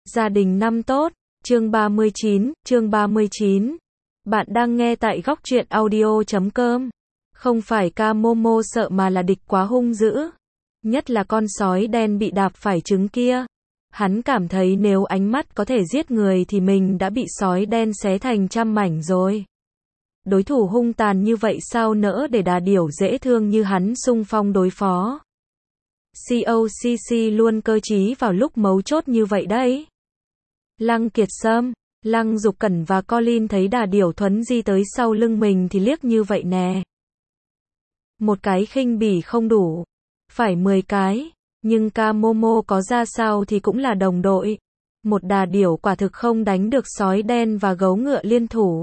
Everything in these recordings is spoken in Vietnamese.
Gia đình năm tốt, chương 39. Bạn đang nghe tại góc truyện audio.com. Không phải ca Momo sợ mà là địch quá hung dữ. Nhất là con sói đen bị đạp phải trứng kia. Hắn cảm thấy nếu ánh mắt có thể giết người thì mình đã bị sói đen xé thành trăm mảnh rồi. Đối thủ hung tàn như vậy sao nỡ để đà điểu dễ thương như hắn xung phong đối phó. COCC luôn cơ trí vào lúc mấu chốt như vậy đấy. Lăng Kiệt Sâm, Lăng Dục Cẩn và Colin thấy đà điểu thuấn di tới sau lưng mình thì liếc như vậy nè. Một cái khinh bỉ không đủ, phải 10 cái, nhưng ca Momo có ra sao thì cũng là đồng đội. Một đà điểu quả thực không đánh được sói đen và gấu ngựa liên thủ.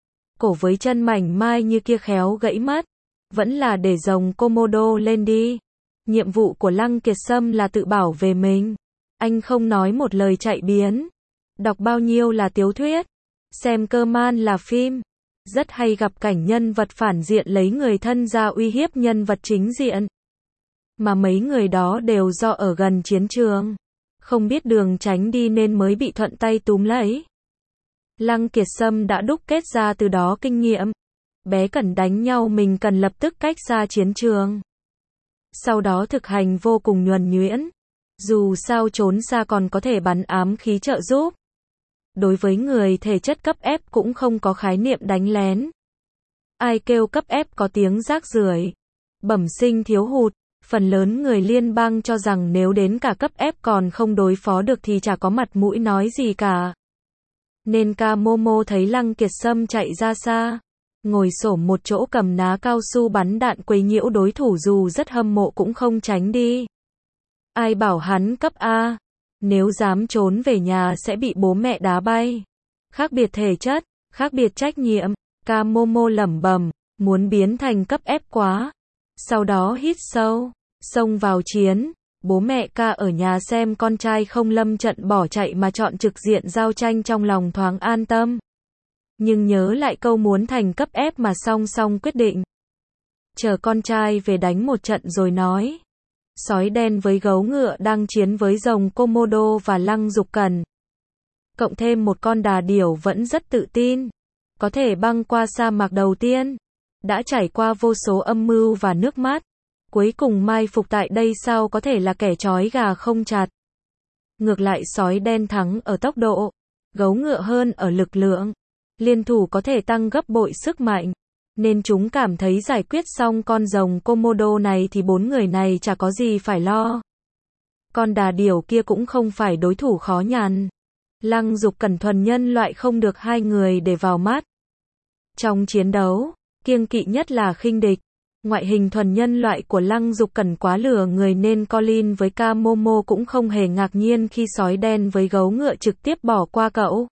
Cổ với chân mảnh mai như kia khéo gãy mất, vẫn là để rồng Komodo lên đi. Nhiệm vụ của Lăng Kiệt Sâm là tự bảo vệ mình. Anh không nói một lời chạy biến. Đọc bao nhiêu là tiểu thuyết, xem cơ man là phim. Rất hay gặp cảnh nhân vật phản diện lấy người thân ra uy hiếp nhân vật chính diện. Mà mấy người đó đều do ở gần chiến trường, không biết đường tránh đi nên mới bị thuận tay túm lấy. Lăng Kiệt Sâm đã đúc kết ra từ đó kinh nghiệm. Bé Cẩn đánh nhau mình cần lập tức cách xa chiến trường. Sau đó thực hành vô cùng nhuần nhuyễn. Dù sao trốn xa còn có thể bắn ám khí trợ giúp. Đối với người thể chất cấp F cũng không có khái niệm đánh lén. Ai kêu cấp F có tiếng rác rưởi, bẩm sinh thiếu hụt. Phần lớn người liên bang cho rằng nếu đến cả cấp F còn không đối phó được thì chả có mặt mũi nói gì cả. Nên ca Momo thấy Lăng Kiệt Sâm chạy ra xa, ngồi xổm một chỗ cầm ná cao su bắn đạn quấy nhiễu đối thủ dù rất hâm mộ cũng không tránh đi. Ai bảo hắn cấp A, nếu dám trốn về nhà sẽ bị bố mẹ đá bay. Khác biệt thể chất, khác biệt trách nhiệm, ca Momo lẩm bẩm, muốn biến thành cấp F quá. Sau đó hít sâu, xông vào chiến. Bố mẹ ca ở nhà xem con trai không lâm trận bỏ chạy mà chọn trực diện giao tranh trong lòng thoáng an tâm. Nhưng nhớ lại câu muốn thành cấp F mà song song quyết định. Chờ con trai về đánh một trận rồi nói. Sói đen với gấu ngựa đang chiến với rồng Komodo và Lăng Dục Cẩn. Cộng thêm một con đà điểu vẫn rất tự tin. Có thể băng qua sa mạc đầu tiên. Đã trải qua vô số âm mưu và nước mắt. Cuối cùng mai phục tại đây sao có thể là kẻ trói gà không chặt. Ngược lại sói đen thắng ở tốc độ, gấu ngựa hơn ở lực lượng. Liên thủ có thể tăng gấp bội sức mạnh. Nên chúng cảm thấy giải quyết xong con rồng Komodo này thì 4 người này chả có gì phải lo. Con đà điểu kia cũng không phải đối thủ khó nhằn. Lăng Dục Cẩn thuần nhân loại không được hai người để vào mắt. Trong chiến đấu, kiêng kỵ nhất là khinh địch. Ngoại hình thuần nhân loại của Lăng Dục Cẩn quá lừa người nên Colin với ca Momo cũng không hề ngạc nhiên khi sói đen với gấu ngựa trực tiếp bỏ qua cậu.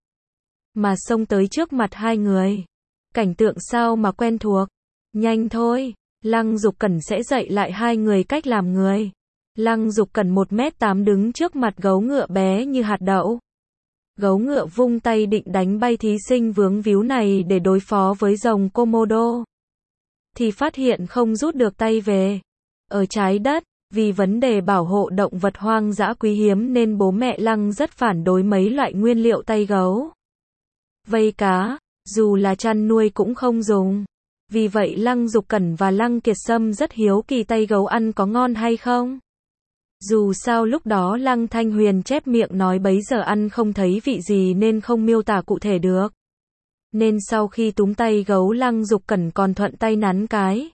Mà xông tới trước mặt hai người. Cảnh tượng sao mà quen thuộc. Nhanh thôi, Lăng Dục Cẩn sẽ dạy lại hai người cách làm người. Lăng Dục Cẩn 1m8 đứng trước mặt gấu ngựa bé như hạt đậu. Gấu ngựa vung tay định đánh bay thí sinh vướng víu này để đối phó với rồng Komodo. Thì phát hiện không rút được tay về. Ở trái đất, vì vấn đề bảo hộ động vật hoang dã quý hiếm nên bố mẹ Lăng rất phản đối mấy loại nguyên liệu tay gấu. Vây cá, dù là chăn nuôi cũng không dùng. Vì vậy Lăng Dục Cẩn và Lăng Kiệt Sâm rất hiếu kỳ tay gấu ăn có ngon hay không. Dù sao lúc đó Lăng Thanh Huyền chép miệng nói bấy giờ ăn không thấy vị gì nên không miêu tả cụ thể được. Nên sau khi túm tay gấu Lăng Dục Cẩn còn thuận tay nắn cái.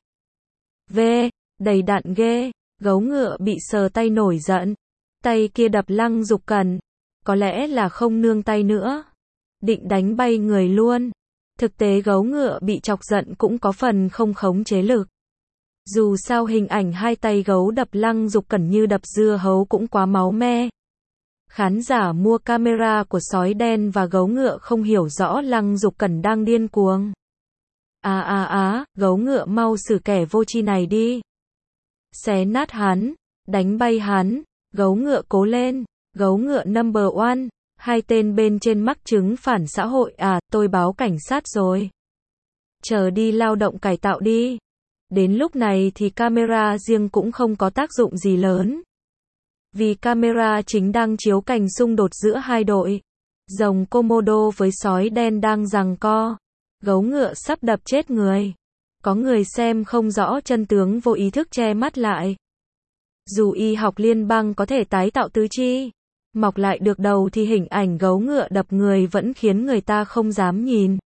Đầy đặn ghê, gấu ngựa bị sờ tay nổi giận. Tay kia đập Lăng Dục Cẩn. Có lẽ là không nương tay nữa. Định đánh bay người luôn. Thực tế gấu ngựa bị chọc giận cũng có phần không khống chế lực. Dù sao hình ảnh hai tay gấu đập Lăng Dục Cẩn như đập dưa hấu cũng quá máu me. Khán giả mua camera của sói đen và gấu ngựa không hiểu rõ Lăng Dục Cẩn đang điên cuồng. Gấu ngựa mau xử kẻ vô tri này đi. Xé nát hắn, đánh bay hắn, gấu ngựa cố lên, gấu ngựa number one. Hai tên bên trên mắc chứng phản xã hội tôi báo cảnh sát rồi. Chờ đi lao động cải tạo đi. Đến lúc này thì camera riêng cũng không có tác dụng gì lớn. Vì camera chính đang chiếu cảnh xung đột giữa hai đội. Rồng Komodo với sói đen đang giằng co. Gấu ngựa sắp đập chết người. Có người xem không rõ chân tướng vô ý thức che mắt lại. Dù y học liên bang có thể tái tạo tứ chi, mọc lại được đầu thì hình ảnh gấu ngựa đập người vẫn khiến người ta không dám nhìn.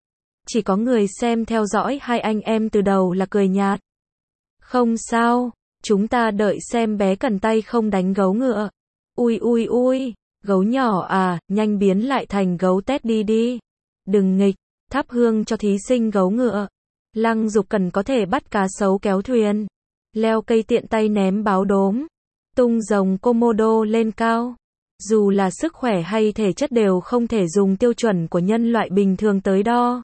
Chỉ có người xem theo dõi hai anh em từ đầu là cười nhạt. Không sao, chúng ta đợi xem bé cần tay không đánh gấu ngựa. Ui ui ui, gấu nhỏ à, nhanh biến lại thành gấu Teddy đi. Đừng nghịch, thắp hương cho thí sinh gấu ngựa. Lăng Dục Cần có thể bắt cá sấu kéo thuyền. Leo cây tiện tay ném báo đốm. Tung rồng Komodo lên cao. Dù là sức khỏe hay thể chất đều không thể dùng tiêu chuẩn của nhân loại bình thường tới đo.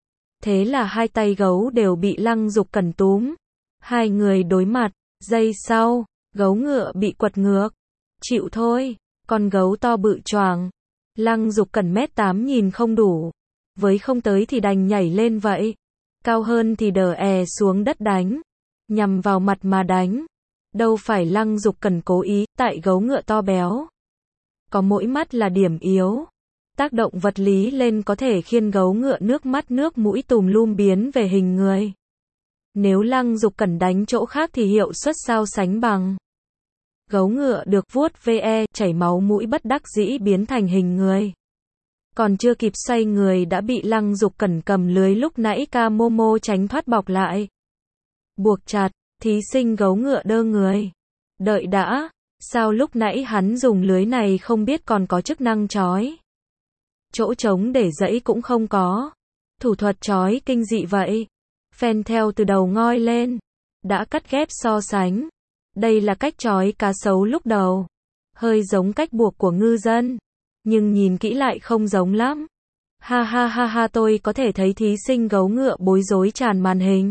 Thế là hai tay gấu đều bị Lăng Dục Cần túm. Hai người đối mặt, giây sau, gấu ngựa bị quật ngược. Chịu thôi, con gấu to bự choàng. Lăng Dục Cần 1m8 nhìn không đủ. Với không tới thì đành nhảy lên vậy. Cao hơn thì đờ xuống đất đánh. Nhằm vào mặt mà đánh. Đâu phải Lăng Dục Cần cố ý, tại gấu ngựa to béo. Có mỗi mắt là điểm yếu. Tác động vật lý lên có thể khiến gấu ngựa nước mắt nước mũi tùm lum biến về hình người. Nếu Lăng Dục Cần đánh chỗ khác thì hiệu suất sao sánh bằng. Gấu ngựa được vuốt ve, chảy máu mũi bất đắc dĩ biến thành hình người. Còn chưa kịp xoay người đã bị Lăng Dục Cần cầm lưới lúc nãy Kamomo tránh thoát bọc lại. Buộc chặt, thí sinh gấu ngựa đơ người. Đợi đã, sao lúc nãy hắn dùng lưới này không biết còn có chức năng trói. Chỗ trống để dẫy cũng không có. Thủ thuật trói kinh dị vậy. Fan theo từ đầu ngoi lên. Đã cắt ghép so sánh. Đây là cách trói cá sấu lúc đầu. Hơi giống cách buộc của ngư dân. Nhưng nhìn kỹ lại không giống lắm. Ha ha ha ha, tôi có thể thấy thí sinh gấu ngựa bối rối tràn màn hình.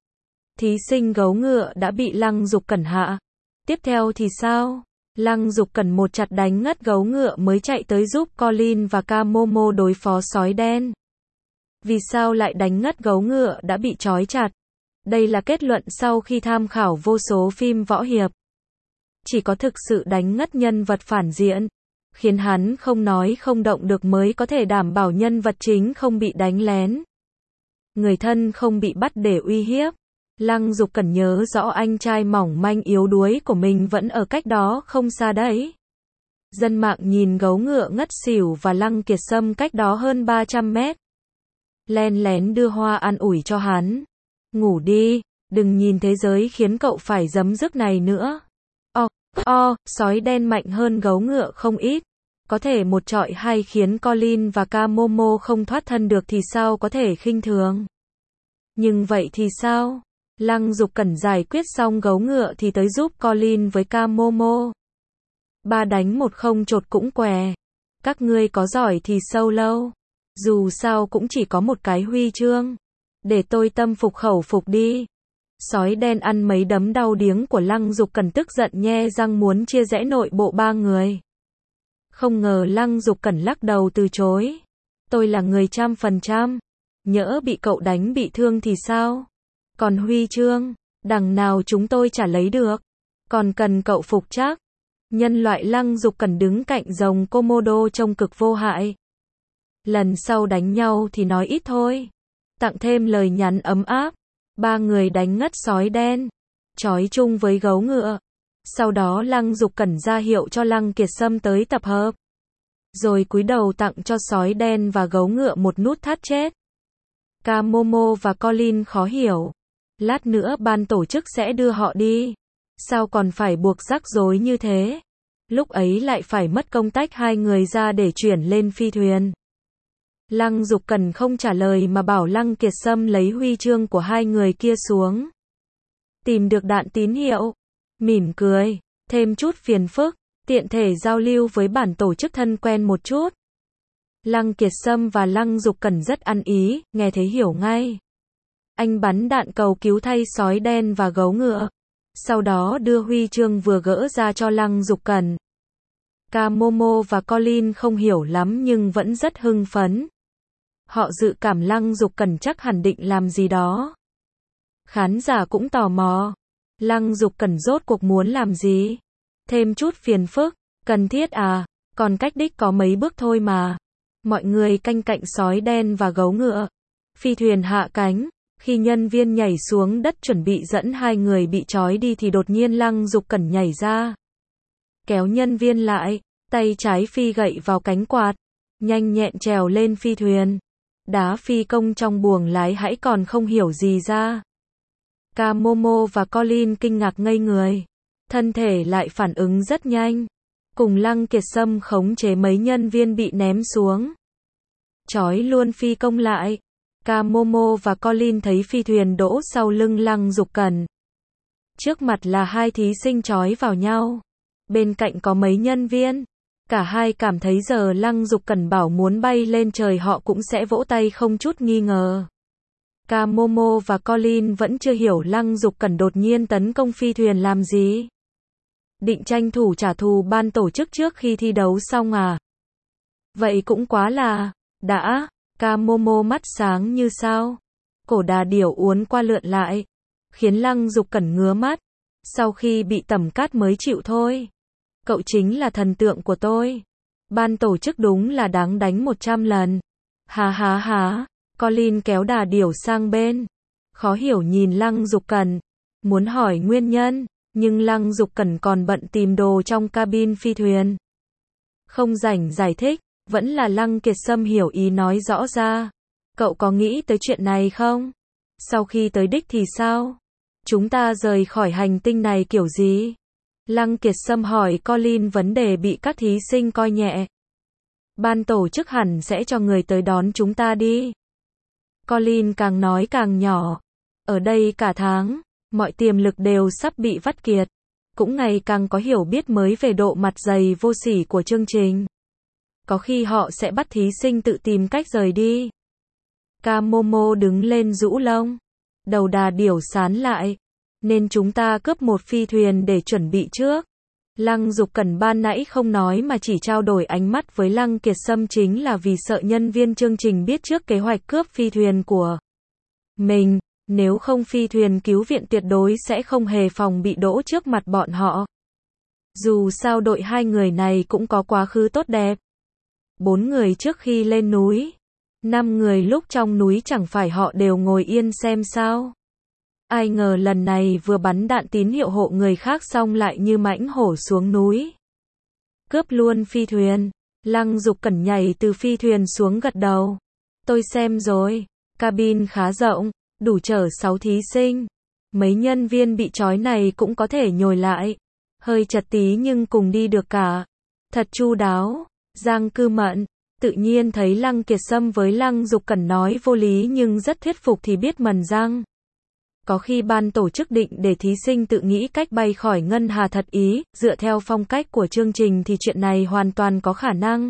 Thí sinh gấu ngựa đã bị Lăng Dục Cần hạ. Tiếp theo thì sao? Lăng Dục Cần một chặt đánh ngất gấu ngựa mới chạy tới giúp Colin và Kamomo đối phó sói đen. Vì sao lại đánh ngất gấu ngựa đã bị trói chặt? Đây là kết luận sau khi tham khảo vô số phim võ hiệp. Chỉ có thực sự đánh ngất nhân vật phản diện, khiến hắn không nói không động được mới có thể đảm bảo nhân vật chính không bị đánh lén. Người thân không bị bắt để uy hiếp. Lăng Dục Cần nhớ rõ anh trai mỏng manh yếu đuối của mình vẫn ở cách đó không xa đấy. Dân mạng nhìn gấu ngựa ngất xỉu và Lăng Kiệt Sâm cách đó hơn 300 mét. Len lén đưa hoa an ủi cho hắn. Ngủ đi, đừng nhìn thế giới khiến cậu phải giấm dứt này nữa. Sói đen mạnh hơn gấu ngựa không ít. Có thể một trọi hai khiến Colin và Kamomo không thoát thân được thì sao có thể khinh thường. Nhưng vậy thì sao? Lăng Dục Cần giải quyết xong gấu ngựa thì tới giúp Colin với Kamomo. 3 đánh 1 không chột cũng què. Các ngươi có giỏi thì solo. Dù sao cũng chỉ có một cái huy chương. Để tôi tâm phục khẩu phục đi. Sói đen ăn mấy đấm đau điếng của Lăng Dục Cần tức giận nhe răng muốn chia rẽ nội bộ 3 người. Không ngờ Lăng Dục Cần lắc đầu từ chối. Tôi là người 100%. Nhỡ bị cậu đánh bị thương thì sao? Còn huy chương, đằng nào chúng tôi chả lấy được. Còn cần cậu phục chắc. Nhân loại Lăng Dục Cần đứng cạnh rồng Komodo trông cực vô hại. Lần sau đánh nhau thì nói ít thôi. Tặng thêm lời nhắn ấm áp. 3 người đánh ngất sói đen. Trói chung với gấu ngựa. Sau đó Lăng Dục Cần ra hiệu cho Lăng Kiệt Sâm tới tập hợp. Rồi cúi đầu tặng cho sói đen và gấu ngựa một nút thắt chết. Kamomo và Colin khó hiểu. Lát nữa ban tổ chức sẽ đưa họ đi. Sao còn phải buộc rắc rối như thế? Lúc ấy lại phải mất công tách hai người ra để chuyển lên phi thuyền. Lăng Dục Cần không trả lời mà bảo Lăng Kiệt Sâm lấy huy chương của hai người kia xuống. Tìm được đạn tín hiệu. Mỉm cười. Thêm chút phiền phức. Tiện thể giao lưu với bản tổ chức thân quen một chút. Lăng Kiệt Sâm và Lăng Dục Cần rất ăn ý, nghe thấy hiểu ngay. Anh bắn đạn cầu cứu thay sói đen và gấu ngựa. Sau đó đưa huy chương vừa gỡ ra cho Lăng Dục Cần. Kamomo và Colin không hiểu lắm nhưng vẫn rất hưng phấn. Họ dự cảm Lăng Dục Cần chắc hẳn định làm gì đó. Khán giả cũng tò mò. Lăng Dục Cần rốt cuộc muốn làm gì? Thêm chút phiền phức, cần thiết à, còn cách đích có mấy bước thôi mà. Mọi người canh cạnh sói đen và gấu ngựa. Phi thuyền hạ cánh, khi nhân viên nhảy xuống đất chuẩn bị dẫn hai người bị trói đi thì đột nhiên Lăng Dục Cẩn nhảy ra. Kéo nhân viên lại, tay trái phi gậy vào cánh quạt, nhanh nhẹn trèo lên phi thuyền. Đá phi công trong buồng lái hãy còn không hiểu gì ra. Ca Momo và Colin kinh ngạc ngây người. Thân thể lại phản ứng rất nhanh. Cùng Lăng Kiệt Sâm khống chế mấy nhân viên bị ném xuống. Trói luôn phi công lại. Ca Momo và Colin thấy phi thuyền đỗ sau lưng Lăng Dục Cẩn. Trước mặt là hai thí sinh trói vào nhau. Bên cạnh có mấy nhân viên. Cả hai cảm thấy giờ Lăng Dục Cẩn bảo muốn bay lên trời họ cũng sẽ vỗ tay không chút nghi ngờ. Ca Momo và Colin vẫn chưa hiểu Lăng Dục Cẩn đột nhiên tấn công phi thuyền làm gì. Định tranh thủ trả thù ban tổ chức trước khi thi đấu xong à? Vậy cũng quá là, đã, Ca Momo mắt sáng như sao. Cổ đà điểu uốn qua lượn lại, khiến Lăng Dục Cẩn ngứa mắt. Sau khi bị tẩm cát mới chịu thôi. Cậu chính là thần tượng của tôi. Ban tổ chức đúng là đáng đánh 100 lần. Há há há, Colin kéo đà điểu sang bên. Khó hiểu nhìn Lăng Dục Cẩn. Muốn hỏi nguyên nhân, nhưng Lăng Dục Cẩn còn bận tìm đồ trong cabin phi thuyền. Không rảnh giải thích, vẫn là Lăng Kiệt Sâm hiểu ý nói rõ ra. Cậu có nghĩ tới chuyện này không? Sau khi tới đích thì sao? Chúng ta rời khỏi hành tinh này kiểu gì? Lăng Kiệt Sâm hỏi Colin vấn đề bị các thí sinh coi nhẹ. Ban tổ chức hẳn sẽ cho người tới đón chúng ta đi. Colin càng nói càng nhỏ. Ở đây cả tháng, mọi tiềm lực đều sắp bị vắt kiệt. Cũng ngày càng có hiểu biết mới về độ mặt dày vô sỉ của chương trình. Có khi họ sẽ bắt thí sinh tự tìm cách rời đi. Ca Momo đứng lên rũ lông. Đầu đà điểu sán lại. Nên chúng ta cướp một phi thuyền để chuẩn bị trước. Lăng Dục Cẩn ban nãy không nói mà chỉ trao đổi ánh mắt với Lăng Kiệt Sâm chính là vì sợ nhân viên chương trình biết trước kế hoạch cướp phi thuyền của mình. Nếu không phi thuyền cứu viện tuyệt đối sẽ không hề phòng bị đỗ trước mặt bọn họ. Dù sao đội hai người này cũng có quá khứ tốt đẹp. 4 người trước khi lên núi. 5 người lúc trong núi chẳng phải họ đều ngồi yên xem sao. Ai ngờ lần này vừa bắn đạn tín hiệu hộ người khác xong lại như mãnh hổ xuống núi. Cướp luôn phi thuyền. Lăng Dục Cẩn nhảy từ phi thuyền xuống gật đầu. Tôi xem rồi. Cabin khá rộng, đủ chở 6 thí sinh. Mấy nhân viên bị trói này cũng có thể nhồi lại. Hơi chật tí nhưng cùng đi được cả. Thật chu đáo. Giang Cư Mận tự nhiên thấy Lăng Kiệt Sâm với Lăng Dục Cẩn nói vô lý nhưng rất thuyết phục thì biết mần răng. Có khi ban tổ chức định để thí sinh tự nghĩ cách bay khỏi ngân hà thật ý, dựa theo phong cách của chương trình thì chuyện này hoàn toàn có khả năng.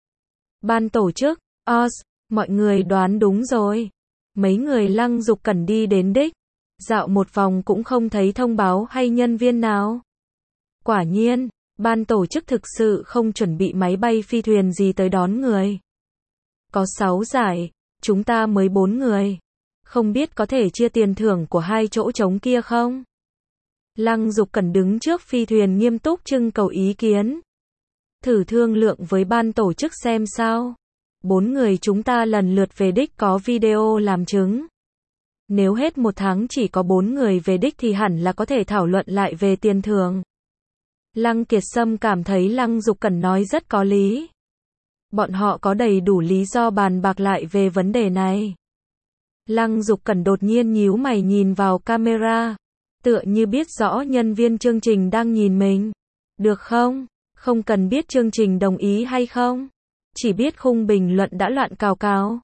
Ban tổ chức, Oz, mọi người đoán đúng rồi. Mấy người Lăng Dục Cẩn đi đến đích. Dạo một vòng cũng không thấy thông báo hay nhân viên nào. Quả nhiên, ban tổ chức thực sự không chuẩn bị máy bay phi thuyền gì tới đón người. Có 6 giải, chúng ta mới 4 người. Không biết có thể chia tiền thưởng của 2 chỗ trống kia không? Lăng Dục Cẩn đứng trước phi thuyền nghiêm túc trưng cầu ý kiến. Thử thương lượng với ban tổ chức xem sao. 4 người chúng ta lần lượt về đích có video làm chứng. Nếu hết 1 tháng chỉ có 4 người về đích thì hẳn là có thể thảo luận lại về tiền thưởng. Lăng Kiệt Sâm cảm thấy Lăng Dục Cẩn nói rất có lý. Bọn họ có đầy đủ lý do bàn bạc lại về vấn đề này. Lăng Dục Cẩn đột nhiên nhíu mày nhìn vào camera. Tựa như biết rõ nhân viên chương trình đang nhìn mình. Được không? Không cần biết chương trình đồng ý hay không. Chỉ biết khung bình luận đã loạn cào cào.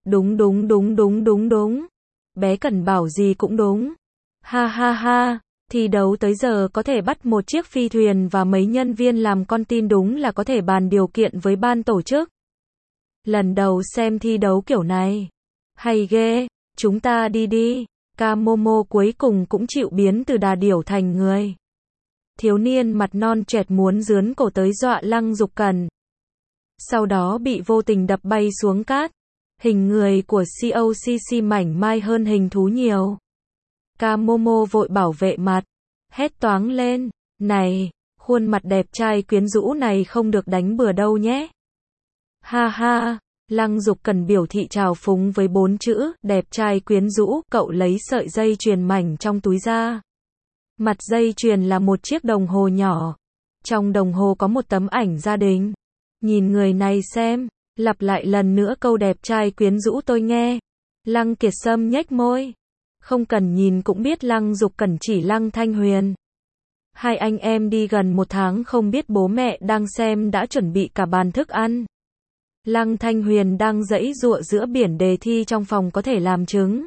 Đúng. Bé Cẩn bảo gì cũng đúng. Ha ha ha. Thi đấu tới giờ có thể bắt một chiếc phi thuyền và mấy nhân viên làm con tin đúng là có thể bàn điều kiện với ban tổ chức. Lần đầu xem thi đấu kiểu này. Hay ghê, chúng ta đi đi. Ca Momo cuối cùng cũng chịu biến từ đà điểu thành người. Thiếu niên mặt non chẹt muốn rướn cổ tới dọa Lăng Dục Cẩn. Sau đó bị vô tình đập bay xuống cát. Hình người của COCC mảnh mai hơn hình thú nhiều. Ca Momo vội bảo vệ mặt. Hét toáng lên. Này, Khuôn mặt đẹp trai quyến rũ này không được đánh bừa đâu nhé. Ha ha, Lăng Dục Cẩn biểu thị trào phúng với 4 chữ, đẹp trai quyến rũ, cậu lấy sợi dây chuyền mảnh trong túi ra. Mặt dây chuyền là một chiếc đồng hồ nhỏ. Trong đồng hồ có một tấm ảnh gia đình. Nhìn người này xem, lặp lại lần nữa câu đẹp trai quyến rũ tôi nghe. Lăng Kiệt Sâm nhếch môi. Không cần nhìn cũng biết Lăng Dục Cẩn chỉ Lăng Thanh Huyền. Hai anh em đi gần 1 tháng không biết bố mẹ đang xem đã chuẩn bị cả bàn thức ăn. Lăng Thanh Huyền đang giãy giụa giữa biển đề thi trong phòng có thể làm chứng.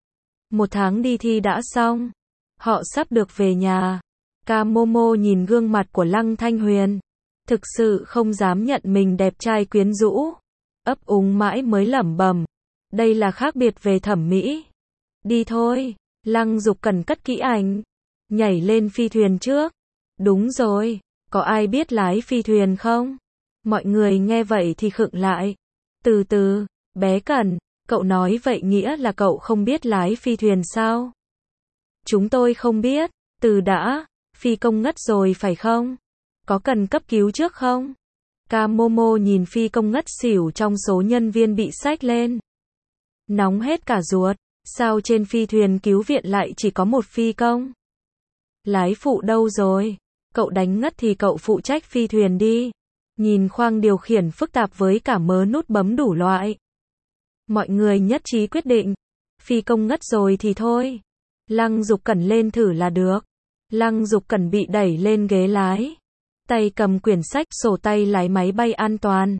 1 tháng đi thi đã xong. Họ sắp được về nhà. Ca Momo nhìn gương mặt của Lăng Thanh Huyền. Thực sự không dám nhận mình đẹp trai quyến rũ. Ấp úng mãi mới lẩm bẩm. Đây là khác biệt về thẩm mỹ. Đi thôi. Lăng Dục Cẩn cất kỹ ảnh. Nhảy lên phi thuyền trước. Đúng rồi. Có ai biết lái phi thuyền không? Mọi người nghe vậy thì khựng lại. Từ từ, bé Cẩn, cậu nói vậy nghĩa là cậu không biết lái phi thuyền sao? Chúng tôi không biết. Từ đã, phi công ngất rồi phải không? Có cần cấp cứu trước không? Ca Momo nhìn phi công ngất xỉu trong số nhân viên bị xách lên. Nóng hết cả ruột, sao trên phi thuyền cứu viện lại chỉ có một phi công? Lái phụ đâu rồi? Cậu đánh ngất thì cậu phụ trách phi thuyền đi. Nhìn khoang điều khiển phức tạp với cả mớ nút bấm đủ loại. Mọi người nhất trí quyết định. Phi công ngất rồi thì thôi. Lăng Dục Cẩn lên thử là được. Lăng Dục Cẩn bị đẩy lên ghế lái. Tay cầm quyển sách sổ tay lái máy bay an toàn.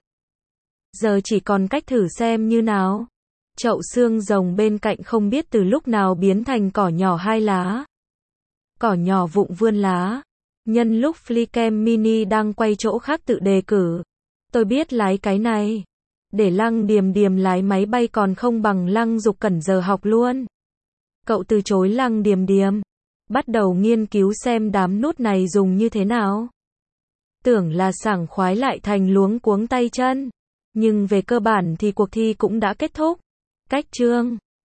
Giờ chỉ còn cách thử xem như nào. Chậu xương rồng bên cạnh không biết từ lúc nào biến thành cỏ nhỏ 2 lá. Cỏ nhỏ vụng vươn lá. Nhân lúc Flycam Mini đang quay chỗ khác tự đề cử. Tôi biết lái cái này. Để Lăng Điềm Điềm lái máy bay còn không bằng Lăng Dục Cẩn giờ học luôn. Cậu từ chối Lăng Điềm Điềm. Bắt đầu nghiên cứu xem đám nút này dùng như thế nào. Tưởng là sảng khoái lại thành luống cuống tay chân. Nhưng về cơ bản thì cuộc thi cũng đã kết thúc. Cách chương